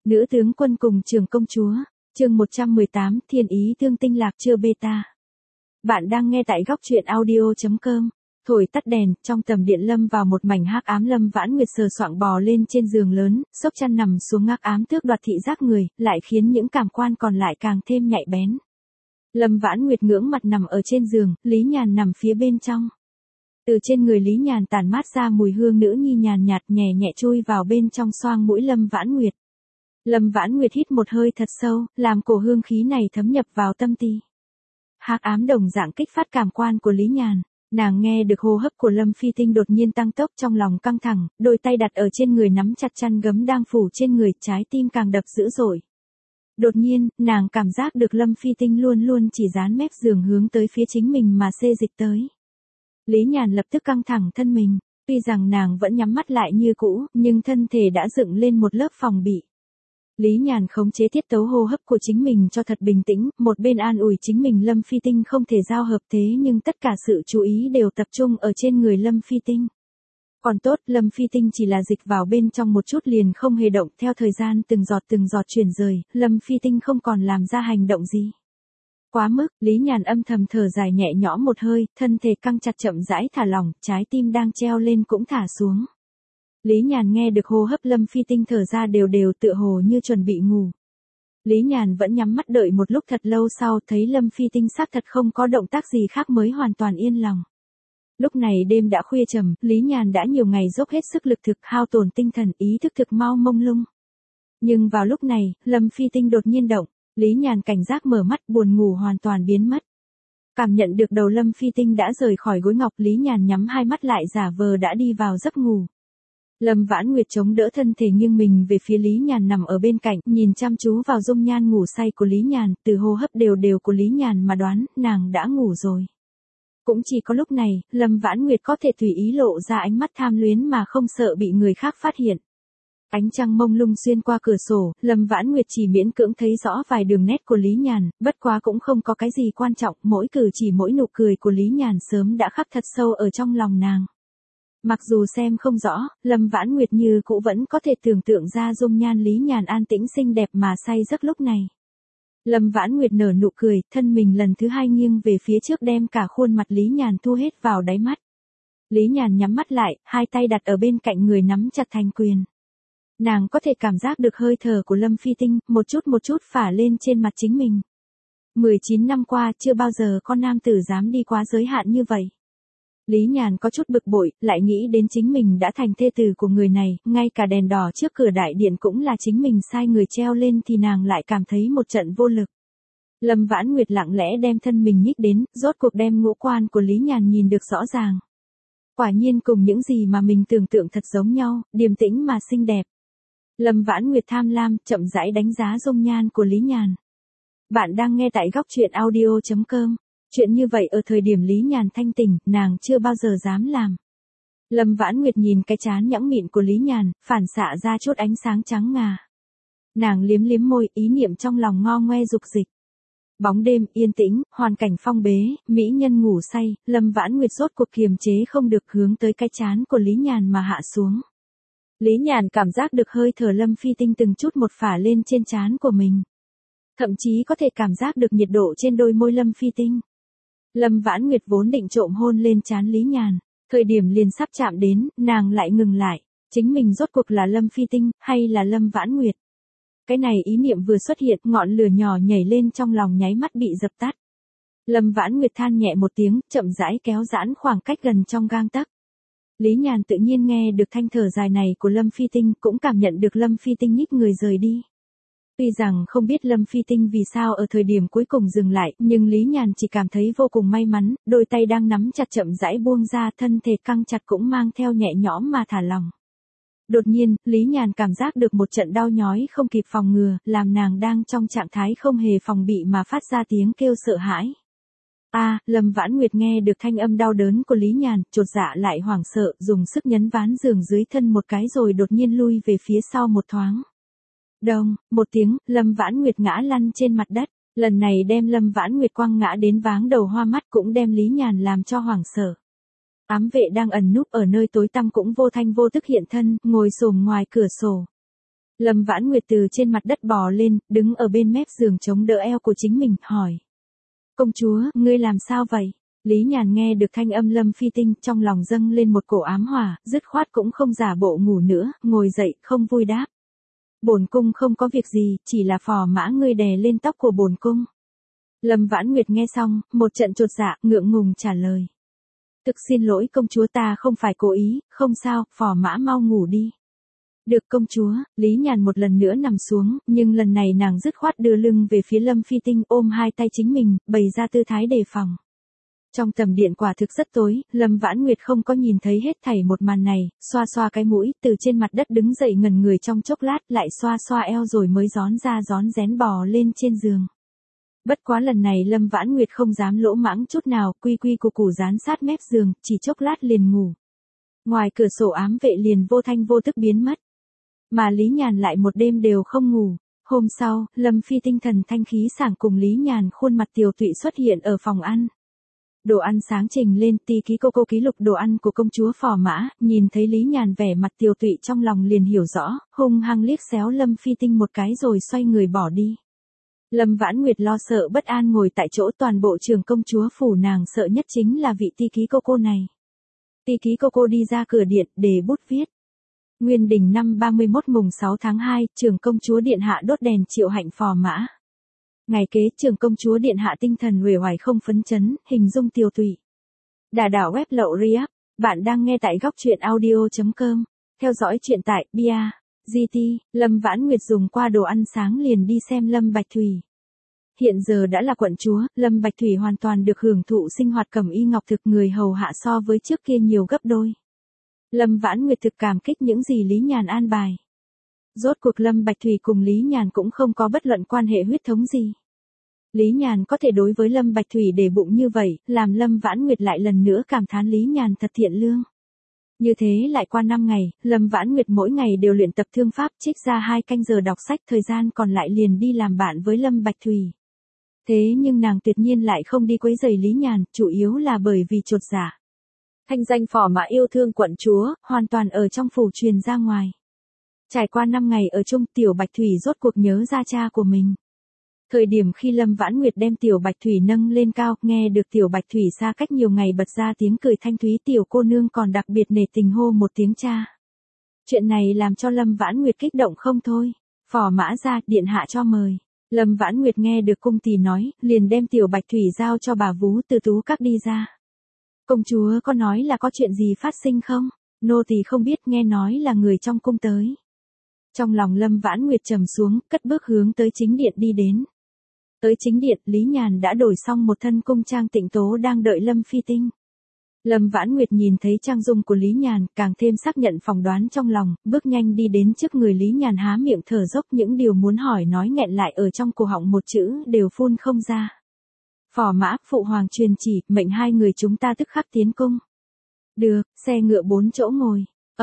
Nữ tướng quân cùng Trường công chúa, chương 118, Thiên ý thương tinh lạc chưa beta. Bạn đang nghe tại góc truyện audio.com. Thổi tắt đèn, trong tầm điện lâm vào một mảnh hắc ám. Lâm Vãn Nguyệt sờ soạng bò lên trên giường lớn, xốc chăn nằm xuống hắc ám tước đoạt thị giác người, lại khiến những cảm quan còn lại càng thêm nhạy bén. Lâm Vãn Nguyệt ngưỡng mặt nằm ở trên giường, Lý Nhàn nằm phía bên trong. Từ trên người Lý Nhàn tản mát ra mùi hương nữ nhi nhàn nhạt nhẹ nhẹ chui vào bên trong xoang mũi Lâm Vãn Nguyệt. Lâm Vãn Nguyệt hít một hơi thật sâu, làm cổ hương khí này thấm nhập vào tâm ti. Hắc ám đồng dạng kích phát cảm quan của Lý Nhàn, nàng nghe được hô hấp của Lâm Phi Tinh đột nhiên tăng tốc, trong lòng căng thẳng, đôi tay đặt ở trên người nắm chặt chăn gấm đang phủ trên người, trái tim càng đập dữ dội. Đột nhiên, nàng cảm giác được Lâm Phi Tinh luôn luôn chỉ dán mép giường hướng tới phía chính mình mà xê dịch tới. Lý Nhàn lập tức căng thẳng thân mình, tuy rằng nàng vẫn nhắm mắt lại như cũ, nhưng thân thể đã dựng lên một lớp phòng bị. Lý Nhàn khống chế tiết tấu hô hấp của chính mình cho thật bình tĩnh, một bên an ủi chính mình Lâm Phi Tinh không thể giao hợp, thế nhưng tất cả sự chú ý đều tập trung ở trên người Lâm Phi Tinh. Còn tốt, Lâm Phi Tinh chỉ là dịch vào bên trong một chút liền không hề động, theo thời gian từng giọt chuyển rời, Lâm Phi Tinh không còn làm ra hành động gì. Quá mức, Lý Nhàn âm thầm thở dài nhẹ nhõm một hơi, thân thể căng chặt chậm rãi thả lỏng, trái tim đang treo lên cũng thả xuống. Lý Nhàn nghe được hô hấp Lâm Phi Tinh thở ra đều đều, tựa hồ như chuẩn bị ngủ. Lý Nhàn vẫn nhắm mắt đợi một lúc thật lâu, sau thấy Lâm Phi Tinh xác thật không có động tác gì khác mới hoàn toàn yên lòng. Lúc này đêm đã khuya trầm, Lý Nhàn đã nhiều ngày dốc hết sức lực thực, hao tổn tinh thần, ý thức thực mau mông lung. Nhưng vào lúc này, Lâm Phi Tinh đột nhiên động, Lý Nhàn cảnh giác mở mắt, buồn ngủ hoàn toàn biến mất. Cảm nhận được đầu Lâm Phi Tinh đã rời khỏi gối ngọc, Lý Nhàn nhắm hai mắt lại giả vờ đã đi vào giấc ngủ. Lâm Vãn Nguyệt chống đỡ thân thể nghiêng mình về phía Lý Nhàn nằm ở bên cạnh, nhìn chăm chú vào dung nhan ngủ say của Lý Nhàn, từ hô hấp đều đều của Lý Nhàn mà đoán, nàng đã ngủ rồi. Cũng chỉ có lúc này, Lâm Vãn Nguyệt có thể tùy ý lộ ra ánh mắt tham luyến mà không sợ bị người khác phát hiện. Ánh trăng mông lung xuyên qua cửa sổ, Lâm Vãn Nguyệt chỉ miễn cưỡng thấy rõ vài đường nét của Lý Nhàn, bất quá cũng không có cái gì quan trọng, mỗi cử chỉ mỗi nụ cười của Lý Nhàn sớm đã khắc thật sâu ở trong lòng nàng. Mặc dù xem không rõ, Lâm Vãn Nguyệt như cũ vẫn có thể tưởng tượng ra dung nhan Lý Nhàn an tĩnh xinh đẹp mà say giấc lúc này. Lâm Vãn Nguyệt nở nụ cười, thân mình lần thứ hai nghiêng về phía trước đem cả khuôn mặt Lý Nhàn thu hết vào đáy mắt. Lý Nhàn nhắm mắt lại, hai tay đặt ở bên cạnh người nắm chặt thành quyền. Nàng có thể cảm giác được hơi thở của Lâm Phi Tinh, một chút phả lên trên mặt chính mình. 19 năm qua, chưa bao giờ con nam tử dám đi quá giới hạn như vậy. Lý Nhàn có chút bực bội, lại nghĩ đến chính mình đã thành thê tử của người này, ngay cả đèn đỏ trước cửa đại điện cũng là chính mình sai người treo lên thì nàng lại cảm thấy một trận vô lực. Lâm Vãn Nguyệt lặng lẽ đem thân mình nhích đến, rốt cuộc đem ngũ quan của Lý Nhàn nhìn được rõ ràng. Quả nhiên cùng những gì mà mình tưởng tượng thật giống nhau, điềm tĩnh mà xinh đẹp. Lâm Vãn Nguyệt tham lam, chậm rãi đánh giá dung nhan của Lý Nhàn. Bạn đang nghe tại góc truyện audio.com. Chuyện như vậy ở thời điểm Lý Nhàn thanh tỉnh, nàng chưa bao giờ dám làm. Lâm Vãn Nguyệt nhìn cái trán nhẵng mịn của Lý Nhàn, phản xạ ra chút ánh sáng trắng ngà. Nàng liếm liếm môi, ý niệm trong lòng ngo ngoe dục dịch. Bóng đêm, yên tĩnh, hoàn cảnh phong bế, mỹ nhân ngủ say, Lâm Vãn Nguyệt rốt cuộc kiềm chế không được hướng tới cái trán của Lý Nhàn mà hạ xuống. Lý Nhàn cảm giác được hơi thở Lâm Phi Tinh từng chút một phả lên trên trán của mình. Thậm chí có thể cảm giác được nhiệt độ trên đôi môi Lâm Phi Tinh. Lâm Vãn Nguyệt vốn định trộm hôn lên trán Lý Nhàn, thời điểm liền sắp chạm đến, nàng lại ngừng lại, chính mình rốt cuộc là Lâm Phi Tinh, hay là Lâm Vãn Nguyệt? Cái này ý niệm vừa xuất hiện, ngọn lửa nhỏ nhảy lên trong lòng nháy mắt bị dập tắt. Lâm Vãn Nguyệt than nhẹ một tiếng, chậm rãi kéo giãn khoảng cách gần trong gang tấc. Lý Nhàn tự nhiên nghe được thanh thở dài này của Lâm Phi Tinh, cũng cảm nhận được Lâm Phi Tinh nhích người rời đi. Tuy rằng không biết Lâm Phi Tinh vì sao ở thời điểm cuối cùng dừng lại, nhưng Lý Nhàn chỉ cảm thấy vô cùng may mắn, đôi tay đang nắm chặt chậm rãi buông ra, thân thể căng chặt cũng mang theo nhẹ nhõm mà thả lỏng. Đột nhiên, Lý Nhàn cảm giác được một trận đau nhói không kịp phòng ngừa, làm nàng đang trong trạng thái không hề phòng bị mà phát ra tiếng kêu sợ hãi. Lâm Vãn Nguyệt nghe được thanh âm đau đớn của Lý Nhàn, chột dạ lại hoảng sợ, dùng sức nhấn ván giường dưới thân một cái rồi đột nhiên lui về phía sau một thoáng. Đông, một tiếng, Lâm Vãn Nguyệt ngã lăn trên mặt đất, lần này đem Lâm Vãn Nguyệt quăng ngã đến váng đầu hoa mắt, cũng đem Lý Nhàn làm cho hoảng sợ. Ám vệ đang ẩn núp ở nơi tối tăm cũng vô thanh vô tức hiện thân, ngồi xổm ngoài cửa sổ. Lâm Vãn Nguyệt từ trên mặt đất bò lên, đứng ở bên mép giường chống đỡ eo của chính mình, hỏi. Công chúa, ngươi làm sao vậy? Lý Nhàn nghe được thanh âm Lâm Phi Tinh, trong lòng dâng lên một cổ ám hỏa, dứt khoát cũng không giả bộ ngủ nữa, ngồi dậy, không vui đáp. Bổn cung không có việc gì, chỉ là phò mã ngươi đè lên tóc của bổn cung. Lâm Vãn Nguyệt nghe xong, một trận chột dạ, ngượng ngùng trả lời. Thực xin lỗi công chúa, ta không phải cố ý, không sao, phò mã mau ngủ đi. Được công chúa. Lý Nhàn một lần nữa nằm xuống, nhưng lần này nàng dứt khoát đưa lưng về phía Lâm Phi Tinh, ôm hai tay chính mình, bày ra tư thái đề phòng. Trong tầm điện quả thực rất tối, Lâm Vãn Nguyệt không có nhìn thấy hết thảy một màn này, xoa xoa cái mũi, từ trên mặt đất đứng dậy ngẩn người trong chốc lát, lại xoa xoa eo rồi mới rón ra rón rén bò lên trên giường. Bất quá lần này Lâm Vãn Nguyệt không dám lỗ mãng chút nào, quy quy củ củ dán sát mép giường, chỉ chốc lát liền ngủ. Ngoài cửa sổ ám vệ liền vô thanh vô tức biến mất. Mà Lý Nhàn lại một đêm đều không ngủ. Hôm sau, Lâm Phi tinh thần thanh khí sảng cùng Lý Nhàn khuôn mặt tiều tụy xuất hiện ở phòng ăn. Đồ ăn sáng trình lên, ti ký cô ký lục đồ ăn của công chúa phò mã, nhìn thấy Lý Nhàn vẻ mặt tiều tụy trong lòng liền hiểu rõ, hung hăng liếc xéo Lâm Phi Tinh một cái rồi xoay người bỏ đi. Lâm Vãn Nguyệt lo sợ bất an ngồi tại chỗ, toàn bộ trường công chúa phủ nàng sợ nhất chính là vị ti ký cô này. Ti ký cô đi ra cửa điện, để bút viết. Nguyên Đình năm 31 mùng 6 tháng 2, trưởng công chúa điện hạ đốt đèn triệu hạnh phò mã. Ngày kế, trưởng công chúa điện hạ tinh thần uể oải không phấn chấn, hình dung tiều tụy. Đà đảo web lậu Riap, bạn đang nghe tại góc truyện audio.com. Theo dõi truyện tại Bia, GT. Lâm Vãn Nguyệt dùng qua đồ ăn sáng liền đi xem Lâm Bạch Thủy. Hiện giờ đã là quận chúa, Lâm Bạch Thủy hoàn toàn được hưởng thụ sinh hoạt cẩm y ngọc thực, người hầu hạ so với trước kia nhiều gấp đôi. Lâm Vãn Nguyệt thực cảm kích những gì Lý Nhàn an bài. Rốt cuộc Lâm Bạch Thủy cùng Lý Nhàn cũng không có bất luận quan hệ huyết thống gì. Lý Nhàn có thể đối với Lâm Bạch Thủy để bụng như vậy, làm Lâm Vãn Nguyệt lại lần nữa cảm thán Lý Nhàn thật thiện lương. Như thế lại qua 5 ngày, Lâm Vãn Nguyệt mỗi ngày đều luyện tập thương pháp, trích ra 2 canh giờ đọc sách, thời gian còn lại liền đi làm bạn với Lâm Bạch Thủy. Thế nhưng nàng tuyệt nhiên lại không đi quấy rầy Lý Nhàn, chủ yếu là bởi vì chột dạ. Thanh danh phò mã yêu thương quận chúa, hoàn toàn ở trong phủ truyền ra ngoài. Trải qua 5 ngày ở chung, Tiểu Bạch Thủy rốt cuộc nhớ ra cha của mình. Thời điểm khi Lâm Vãn Nguyệt đem Tiểu Bạch Thủy nâng lên cao, nghe được Tiểu Bạch Thủy xa cách nhiều ngày bật ra tiếng cười thanh thúy, tiểu cô nương còn đặc biệt nể tình hô một tiếng cha. Chuyện này làm cho Lâm Vãn Nguyệt kích động không thôi. Phò mã ra, điện hạ cho mời. Lâm Vãn Nguyệt nghe được cung tỳ nói, liền đem Tiểu Bạch Thủy giao cho bà vú từ tú các đi ra. Công chúa có nói là có chuyện gì phát sinh không? Nô tỳ không biết, nghe nói là người trong cung tới. Trong lòng Lâm Vãn Nguyệt trầm xuống, cất bước hướng tới chính điện đi đến. Tới chính điện, Lý Nhàn đã đổi xong một thân cung trang tịnh tố đang đợi Lâm Phi Tinh. Lâm Vãn Nguyệt nhìn thấy trang dung của Lý Nhàn, càng thêm xác nhận phỏng đoán trong lòng, bước nhanh đi đến trước người Lý Nhàn há miệng thở dốc, những điều muốn hỏi nói nghẹn lại ở trong cổ họng một chữ đều phun không ra. Phò mã, phụ hoàng truyền chỉ, mệnh 2 người chúng ta tức khắc tiến cung. Được, xe ngựa 4 chỗ ngồi,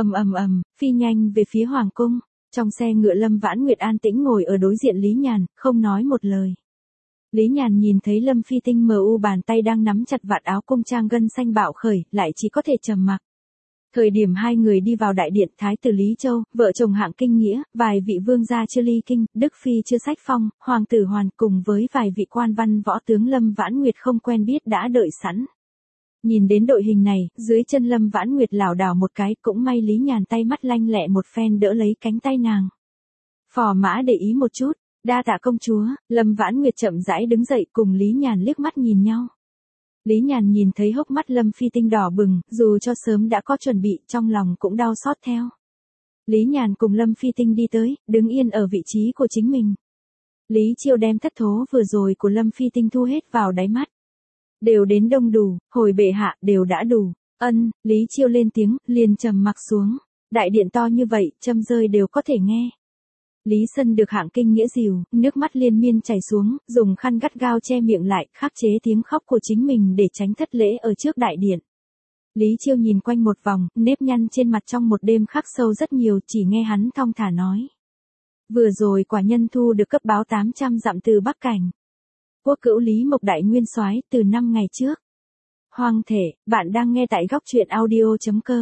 phi nhanh về phía hoàng cung. Trong xe ngựa Lâm Vãn Nguyệt an tĩnh ngồi ở đối diện Lý Nhàn, không nói một lời. Lý Nhàn nhìn thấy Lâm Phi Tinh mờ u bàn tay đang nắm chặt vạt áo cung trang gân xanh bạo khởi, lại chỉ có thể trầm mặc. Thời điểm 2 người đi vào đại điện, Thái tử Lý Châu, vợ chồng hạng kinh nghĩa, vài vị vương gia chưa ly kinh, Đức Phi chưa sách phong, hoàng tử Hoàn cùng với vài vị quan văn võ tướng Lâm Vãn Nguyệt không quen biết đã đợi sẵn. Nhìn đến đội hình này, dưới chân Lâm Vãn Nguyệt lảo đảo một cái, cũng may Lý Nhàn tay mắt lanh lẹ một phen đỡ lấy cánh tay nàng. Phò mã để ý một chút, đa tạ công chúa. Lâm Vãn Nguyệt chậm rãi đứng dậy cùng Lý Nhàn liếc mắt nhìn nhau. Lý Nhàn nhìn thấy hốc mắt Lâm Phi Tinh đỏ bừng, dù cho sớm đã có chuẩn bị, trong lòng cũng đau xót theo. Lý Nhàn cùng Lâm Phi Tinh đi tới, đứng yên ở vị trí của chính mình. Lý Chiêu đem thất thố vừa rồi của Lâm Phi Tinh thu hết vào đáy mắt. Đều đến đông đủ, hồi bệ hạ, đều đã đủ. Ân, Lý Chiêu lên tiếng, liền trầm mặc xuống. Đại điện to như vậy, châm rơi đều có thể nghe. Lý Sân được hạng kinh nghĩa dìu, nước mắt liên miên chảy xuống, dùng khăn gắt gao che miệng lại, khắc chế tiếng khóc của chính mình để tránh thất lễ ở trước đại điện. Lý Chiêu nhìn quanh một vòng, nếp nhăn trên mặt trong một đêm khắc sâu rất nhiều, chỉ nghe hắn thong thả nói. Vừa rồi quả nhân thu được cấp báo 800 dặm từ Bắc Cảnh. Quốc cữu Lý Mộc Đại Nguyên Soái từ 5 ngày trước. Hoàng thể, bạn đang nghe tại góc truyện audio.com.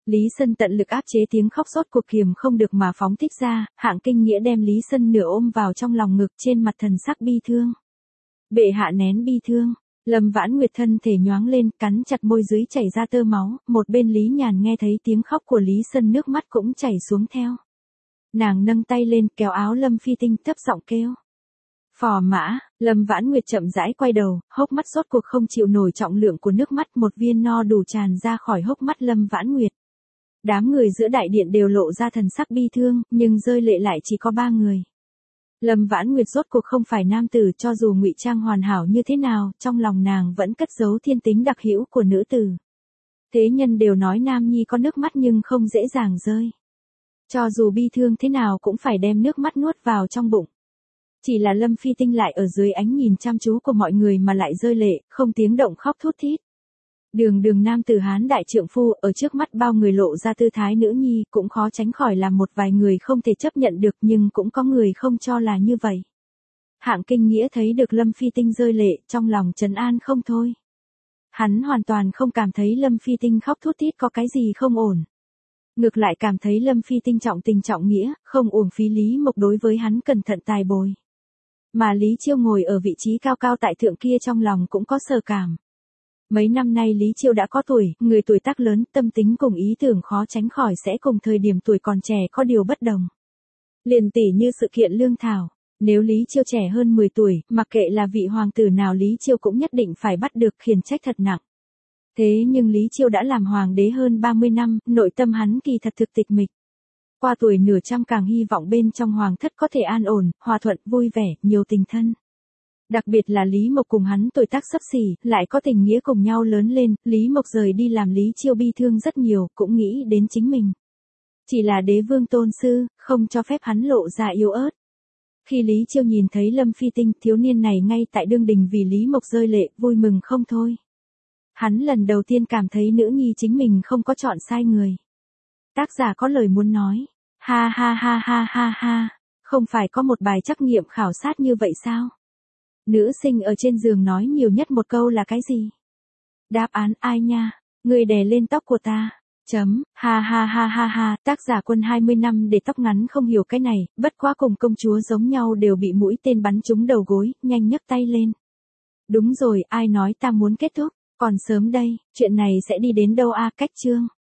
Lý Sân tận lực áp chế tiếng khóc sốt cuộc kiềm không được mà phóng thích ra, Hạng Kinh Nghĩa đem Lý Sân nửa ôm vào trong lòng ngực trên mặt thần sắc bi thương. Bệ hạ nén bi thương, Lâm Vãn Nguyệt thân thể nhoáng lên, cắn chặt môi dưới chảy ra tơ máu, một bên Lý Nhàn nghe thấy tiếng khóc của Lý Sân nước mắt cũng chảy xuống theo. Nàng nâng tay lên kéo áo Lâm Phi Tinh thấp giọng kêu. Phò mã, Lâm Vãn Nguyệt chậm rãi quay đầu, hốc mắt rốt cuộc không chịu nổi trọng lượng của nước mắt, một viên no đủ tràn ra khỏi hốc mắt Lâm Vãn Nguyệt. Đám người giữa đại điện đều lộ ra thần sắc bi thương, nhưng rơi lệ lại chỉ có 3 người. Lâm Vãn Nguyệt rốt cuộc không phải nam tử, cho dù ngụy trang hoàn hảo như thế nào, trong lòng nàng vẫn cất giấu thiên tính đặc hữu của nữ tử. Thế nhân đều nói nam nhi có nước mắt nhưng không dễ dàng rơi. Cho dù bi thương thế nào cũng phải đem nước mắt nuốt vào trong bụng. Chỉ là Lâm Phi Tinh lại ở dưới ánh nhìn chăm chú của mọi người mà lại rơi lệ, không tiếng động khóc thút thít. Đường đường nam tử Hán đại trượng phu, ở trước mắt bao người lộ ra tư thái nữ nhi, cũng khó tránh khỏi làm một vài người không thể chấp nhận được, nhưng cũng có người không cho là như vậy. Hạng Kinh Nghĩa thấy được Lâm Phi Tinh rơi lệ, trong lòng trấn an không thôi. Hắn hoàn toàn không cảm thấy Lâm Phi Tinh khóc thút thít có cái gì không ổn. Ngược lại cảm thấy Lâm Phi Tinh trọng tình trọng nghĩa, không uổng phí Lý Mộc đối với hắn cẩn thận tài bồi. Mà Lý Chiêu ngồi ở vị trí cao cao tại thượng kia trong lòng cũng có sờ cảm. Mấy năm nay Lý Chiêu đã có tuổi, người tuổi tác lớn, tâm tính cùng ý tưởng khó tránh khỏi sẽ cùng thời điểm tuổi còn trẻ có điều bất đồng. Liền tỉ như sự kiện lương thảo, nếu Lý Chiêu trẻ hơn 10 tuổi, mặc kệ là vị hoàng tử nào Lý Chiêu cũng nhất định phải bắt được, khiển trách thật nặng. Thế nhưng Lý Chiêu đã làm hoàng đế hơn 30 năm, nội tâm hắn kỳ thật thực tịch mịch. Qua tuổi nửa trăm càng hy vọng bên trong hoàng thất có thể an ổn, hòa thuận, vui vẻ, nhiều tình thân. Đặc biệt là Lý Mộc cùng hắn tuổi tác xấp xỉ, lại có tình nghĩa cùng nhau lớn lên, Lý Mộc rời đi làm Lý Chiêu bi thương rất nhiều, cũng nghĩ đến chính mình. Chỉ là đế vương tôn sư, không cho phép hắn lộ ra yếu ớt. Khi Lý Chiêu nhìn thấy Lâm Phi Tinh, thiếu niên này ngay tại đương đình vì Lý Mộc rơi lệ, vui mừng không thôi. Hắn lần đầu tiên cảm thấy nữ nhi chính mình không có chọn sai người. Tác giả có lời muốn nói, ha ha ha ha ha ha, không phải có một bài trắc nghiệm khảo sát như vậy sao? Nữ sinh ở trên giường nói nhiều nhất một câu là cái gì? Đáp án ai nha? Người đè lên tóc của ta. Ha ha ha ha ha, tác giả Quân 20 năm để tóc ngắn không hiểu cái này, bất quá cùng công chúa giống nhau đều bị mũi tên bắn trúng đầu gối, nhanh nhấc tay lên. Đúng rồi, ai nói ta muốn kết thúc, còn sớm đây, chuyện này sẽ đi đến đâu a? Cách chương.